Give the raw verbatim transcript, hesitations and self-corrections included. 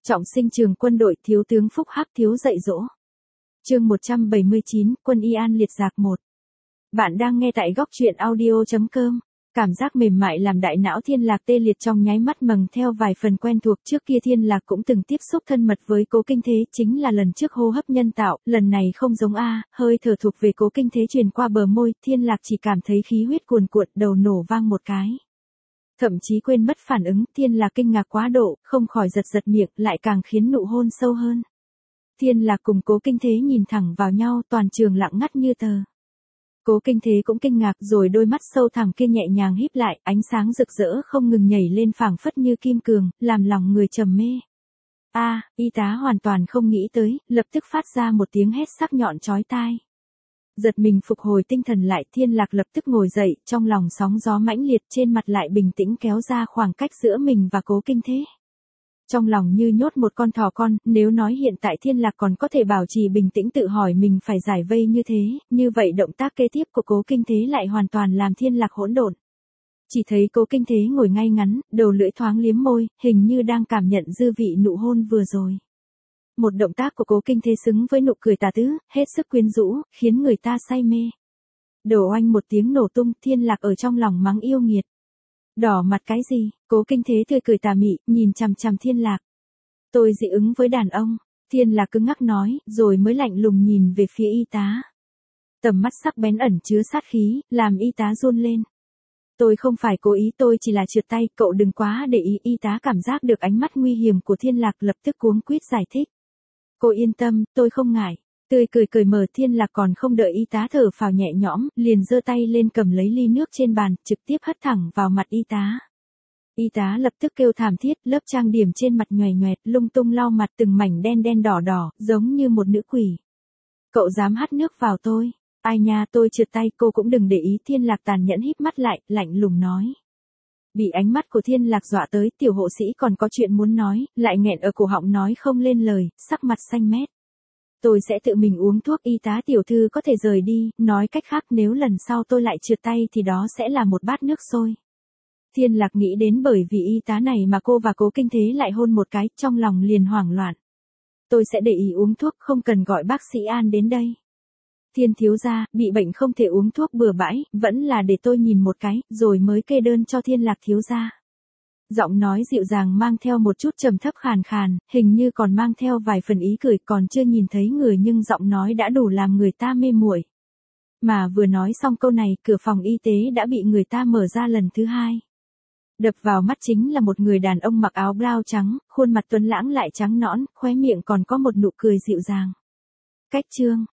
Trọng sinh trường quân đội, thiếu tướng Phúc Hắc thiếu dạy dỗ. Chương một trăm bảy mươi chín, Quân Y An liệt giặc một. Bạn đang nghe tại góc truyện audio chấm com. Cảm giác mềm mại làm đại não Thiên Lạc tê liệt trong nháy mắt, mầng theo vài phần quen thuộc. Trước kia Thiên Lạc cũng từng tiếp xúc thân mật với Cố Kinh Thế, chính là lần trước hô hấp nhân tạo, lần này không giống a, hơi thở thuộc về Cố Kinh Thế truyền qua bờ môi, Thiên Lạc chỉ cảm thấy khí huyết cuồn cuộn, đầu nổ vang một cái. Thậm chí quên mất phản ứng, Thiên Lạc kinh ngạc quá độ, không khỏi giật giật miệng, lại càng khiến nụ hôn sâu hơn. Thiên Lạc cùng Cố Kinh Thế nhìn thẳng vào nhau, toàn trường lặng ngắt như tờ. Cố Kinh Thế cũng kinh ngạc, rồi đôi mắt sâu thẳm kia nhẹ nhàng híp lại, ánh sáng rực rỡ không ngừng nhảy lên phảng phất như kim cương, làm lòng người trầm mê. A, y tá hoàn toàn không nghĩ tới, lập tức phát ra một tiếng hét sắc nhọn chói tai. Giật mình phục hồi tinh thần lại, Thiên Lạc lập tức ngồi dậy, trong lòng sóng gió mãnh liệt, trên mặt lại bình tĩnh kéo ra khoảng cách giữa mình và Cố Kinh Thế. Trong lòng như nhốt một con thỏ con, nếu nói hiện tại Thiên Lạc còn có thể bảo trì bình tĩnh tự hỏi mình phải giải vây như thế, như vậy động tác kế tiếp của Cố Kinh Thế lại hoàn toàn làm Thiên Lạc hỗn độn. Chỉ thấy Cố Kinh Thế ngồi ngay ngắn, đầu lưỡi thoáng liếm môi, hình như đang cảm nhận dư vị nụ hôn vừa rồi. Một động tác của Cố Kinh Thế xứng với nụ cười tà tứ, hết sức quyến rũ, khiến người ta say mê. Đổ oanh một tiếng nổ tung, Thiên Lạc ở trong lòng mắng yêu nghiệt. Đỏ mặt cái gì? Cố Kinh Thế tươi cười tà mị, nhìn chằm chằm Thiên Lạc. Tôi dị ứng với đàn ông. Thiên Lạc cứng ngắc nói, rồi mới lạnh lùng nhìn về phía y tá. Tầm mắt sắc bén ẩn chứa sát khí, làm y tá run lên. Tôi không phải cố ý, tôi chỉ là trượt tay, cậu đừng quá để ý. Y tá cảm giác được ánh mắt nguy hiểm của Thiên Lạc, lập tức cuống quýt giải thích. Cô yên tâm, tôi không ngại. Tươi cười cười mở, Thiên Lạc còn không đợi y tá thở phào nhẹ nhõm, liền giơ tay lên cầm lấy ly nước trên bàn, trực tiếp hất thẳng vào mặt y tá. Y tá lập tức kêu thảm thiết, lớp trang điểm trên mặt nhoẻn nhoẹt, lung tung lau mặt, từng mảnh đen đen đỏ đỏ, giống như một nữ quỷ. Cậu dám hắt nước vào tôi? Ai nha, tôi trượt tay, cô cũng đừng để ý. Thiên Lạc tàn nhẫn híp mắt lại, lạnh lùng nói. Bị ánh mắt của Thiên Lạc dọa tới, tiểu hộ sĩ còn có chuyện muốn nói, lại nghẹn ở cổ họng nói không lên lời, sắc mặt xanh mét. Tôi sẽ tự mình uống thuốc, y tá tiểu thư có thể rời đi, nói cách khác nếu lần sau tôi lại trượt tay thì đó sẽ là một bát nước sôi. Thiên Lạc nghĩ đến bởi vì y tá này mà cô và Cố Kinh Thế lại hôn một cái, trong lòng liền hoảng loạn. Tôi sẽ để ý uống thuốc, không cần gọi bác sĩ An đến đây. Thiên thiếu gia, bị bệnh không thể uống thuốc bừa bãi, vẫn là để tôi nhìn một cái, rồi mới kê đơn cho Thiên Lạc thiếu gia. Giọng nói dịu dàng mang theo một chút trầm thấp khàn khàn, hình như còn mang theo vài phần ý cười, còn chưa nhìn thấy người nhưng giọng nói đã đủ làm người ta mê muội. Mà vừa nói xong câu này, cửa phòng y tế đã bị người ta mở ra lần thứ hai. Đập vào mắt chính là một người đàn ông mặc áo blau trắng, khuôn mặt tuấn lãng lại trắng nõn, khóe miệng còn có một nụ cười dịu dàng. Cách chương,